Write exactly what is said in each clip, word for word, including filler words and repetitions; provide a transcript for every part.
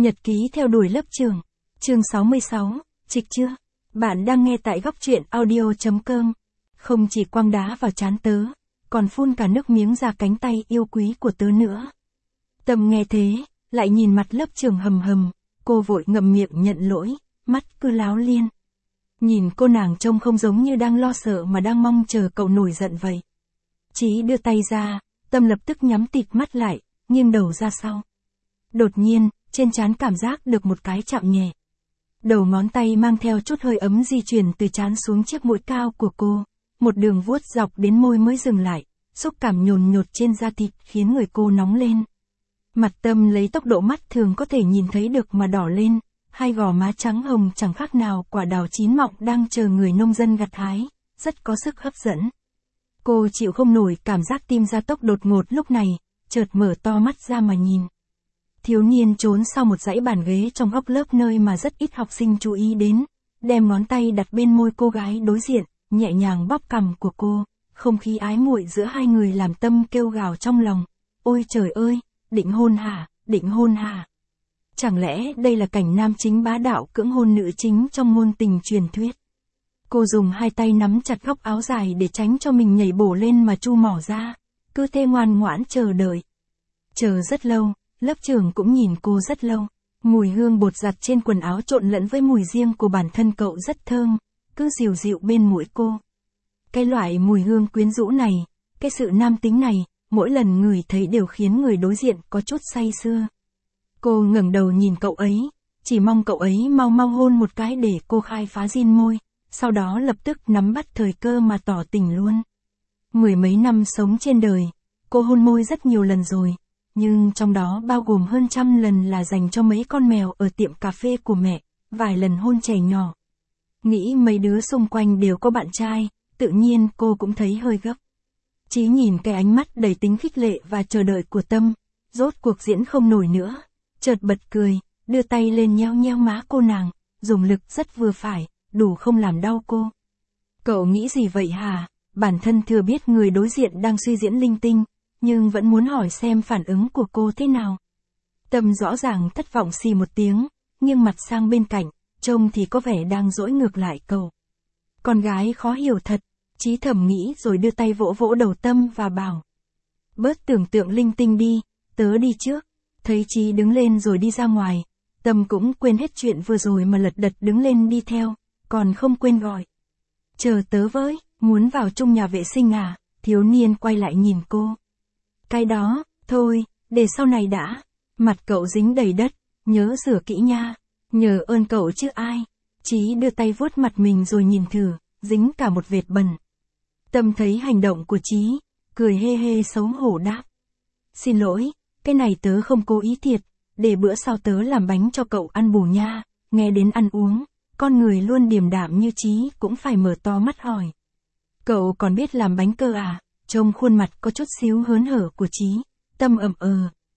Nhật ký theo đuổi lớp trưởng. Chương sáu mươi sáu, trịch chưa? Bạn đang nghe tại góc truyện audio.com. Không chỉ quăng đá vào trán tớ, còn phun cả nước miếng ra cánh tay yêu quý của tớ nữa. Tâm nghe thế, lại nhìn mặt lớp trưởng hầm hầm, cô vội ngậm miệng nhận lỗi, mắt cứ láo liên. Nhìn cô nàng trông không giống như đang lo sợ mà đang mong chờ cậu nổi giận vậy. Chí đưa tay ra, Tâm lập tức nhắm tịt mắt lại, nghiêng đầu ra sau. Đột nhiên, trên trán cảm giác được một cái chạm nhẹ. Đầu ngón tay mang theo chút hơi ấm di chuyển từ trán xuống chiếc mũi cao của cô, một đường vuốt dọc đến môi mới dừng lại, xúc cảm nhồn nhột trên da thịt khiến người cô nóng lên. Mặt Tâm lấy tốc độ mắt thường có thể nhìn thấy được mà đỏ lên, hai gò má trắng hồng chẳng khác nào quả đào chín mọng đang chờ người nông dân gặt hái, rất có sức hấp dẫn. Cô chịu không nổi cảm giác tim gia tốc đột ngột lúc này, chợt mở to mắt ra mà nhìn. Thiếu niên trốn sau một dãy bàn ghế trong góc lớp nơi mà rất ít học sinh chú ý đến, đem ngón tay đặt bên môi cô gái đối diện, nhẹ nhàng bóp cằm của cô, không khí ái muội giữa hai người làm Tâm kêu gào trong lòng. Ôi trời ơi, định hôn hả, định hôn hả? Chẳng lẽ đây là cảnh nam chính bá đạo cưỡng hôn nữ chính trong ngôn tình truyền thuyết? Cô dùng hai tay nắm chặt góc áo dài để tránh cho mình nhảy bổ lên mà chu mỏ ra, cứ thế ngoan ngoãn chờ đợi. Chờ rất lâu, lớp trưởng cũng nhìn cô rất lâu, mùi hương bột giặt trên quần áo trộn lẫn với mùi riêng của bản thân cậu rất thơm, cứ dịu dịu bên mũi cô. Cái loại mùi hương quyến rũ này, cái sự nam tính này, mỗi lần ngửi thấy đều khiến người đối diện có chút say sưa. Cô ngẩng đầu nhìn cậu ấy, chỉ mong cậu ấy mau mau hôn một cái để cô khai phá rin môi, sau đó lập tức nắm bắt thời cơ mà tỏ tình luôn. Mười mấy năm sống trên đời, cô hôn môi rất nhiều lần rồi, nhưng trong đó bao gồm hơn trăm lần là dành cho mấy con mèo ở tiệm cà phê của mẹ, vài lần hôn trẻ nhỏ. Nghĩ mấy đứa xung quanh đều có bạn trai, tự nhiên cô cũng thấy hơi gấp. Chí nhìn cái ánh mắt đầy tính khích lệ và chờ đợi của Tâm, rốt cuộc diễn không nổi nữa, chợt bật cười, đưa tay lên nheo nheo má cô nàng, dùng lực rất vừa phải, đủ không làm đau cô. Cậu nghĩ gì vậy hả? Bản thân thừa biết người đối diện đang suy diễn linh tinh, nhưng vẫn muốn hỏi xem phản ứng của cô thế nào. Tâm rõ ràng thất vọng xì một tiếng, nghiêng mặt sang bên cạnh, trông thì có vẻ đang dỗi ngược lại cậu. Con gái khó hiểu thật, Chí thầm nghĩ rồi đưa tay vỗ vỗ đầu Tâm và bảo. Bớt tưởng tượng linh tinh đi, tớ đi trước. Thấy Chí đứng lên rồi đi ra ngoài, Tâm cũng quên hết chuyện vừa rồi mà lật đật đứng lên đi theo, còn không quên gọi. Chờ tớ với, muốn vào chung nhà vệ sinh à? Thiếu niên quay lại nhìn cô. Cái đó, thôi, để sau này đã. Mặt cậu dính đầy đất, nhớ rửa kỹ nha. Nhờ ơn cậu chứ ai. Chí đưa tay vuốt mặt mình rồi nhìn thử, dính cả một vệt bẩn. Tâm thấy hành động của Chí, cười hê hê xấu hổ đáp. Xin lỗi, cái này tớ không cố ý thiệt, để bữa sau tớ làm bánh cho cậu ăn bù nha. Nghe đến ăn uống, con người luôn điềm đạm như Chí cũng phải mở to mắt hỏi. Cậu còn biết làm bánh cơ à? Trông khuôn mặt có chút xíu hớn hở của Chí, Tâm ậm ờ.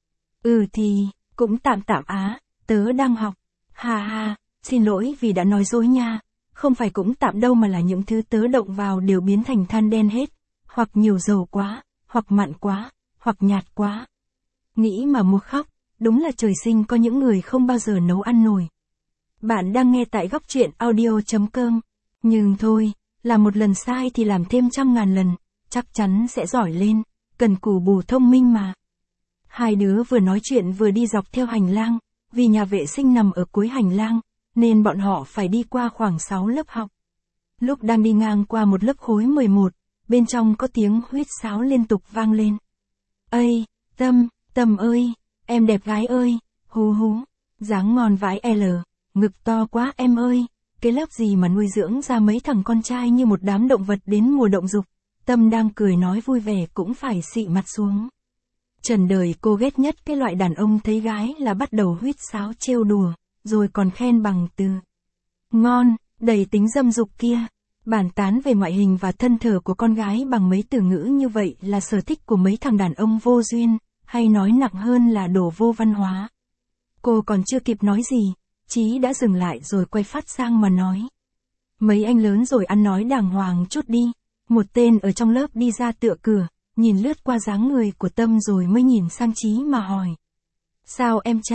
Ừ thì, cũng tạm tạm á, tớ đang học. Ha ha, xin lỗi vì đã nói dối nha, không phải cũng tạm đâu mà là những thứ tớ động vào đều biến thành than đen hết, hoặc nhiều dầu quá, hoặc mặn quá, hoặc nhạt quá. Nghĩ mà mua khóc, đúng là trời sinh có những người không bao giờ nấu ăn nổi. Bạn đang nghe tại góc truyện audio.com, nhưng thôi, làm một lần sai thì làm thêm trăm ngàn lần, chắc chắn sẽ giỏi lên, cần cù bù thông minh mà. Hai đứa vừa nói chuyện vừa đi dọc theo hành lang, vì nhà vệ sinh nằm ở cuối hành lang, nên bọn họ phải đi qua khoảng sáu lớp học. Lúc đang đi ngang qua một lớp khối mười một, bên trong có tiếng huýt sáo liên tục vang lên. Ây, Tâm, Tâm ơi, em đẹp gái ơi, hú hú, dáng ngon vãi L, ngực to quá em ơi, cái lớp gì mà nuôi dưỡng ra mấy thằng con trai như một đám động vật đến mùa động dục. Tâm đang cười nói vui vẻ cũng phải xị mặt xuống. Trần đời cô ghét nhất cái loại đàn ông thấy gái là bắt đầu huýt sáo trêu đùa, rồi còn khen bằng từ ngon, đầy tính dâm dục kia. Bàn tán về ngoại hình và thân thể của con gái bằng mấy từ ngữ như vậy là sở thích của mấy thằng đàn ông vô duyên, hay nói nặng hơn là đồ vô văn hóa. Cô còn chưa kịp nói gì, Chí đã dừng lại rồi quay phát sang mà nói. Mấy anh lớn rồi ăn nói đàng hoàng chút đi. Một tên ở trong lớp đi ra tựa cửa, nhìn lướt qua dáng người của Tâm rồi mới nhìn sang Chí mà hỏi. Sao em trai,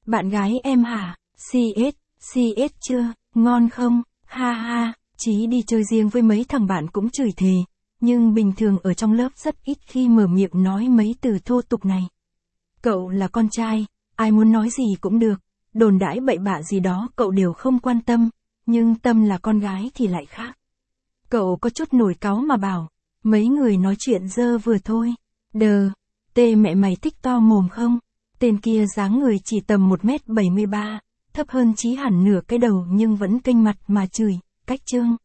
Bạn gái em hả? xê ét, xê ét chưa? Ngon không? Ha ha, Chí đi chơi riêng với mấy thằng bạn cũng chửi thề, nhưng bình thường ở trong lớp rất ít khi mở miệng nói mấy từ thô tục này. Cậu là con trai, ai muốn nói gì cũng được, đồn đãi bậy bạ gì đó cậu đều không quan tâm, nhưng Tâm là con gái thì lại khác. Cậu có chút nổi cáu mà bảo, mấy người nói chuyện dơ vừa thôi. Đờ, tê mẹ mày thích to mồm không? Tên kia dáng người chỉ tầm một mét bảy mươi ba, thấp hơn Chí hẳn nửa cái đầu nhưng vẫn kênh mặt mà chửi, cách trương.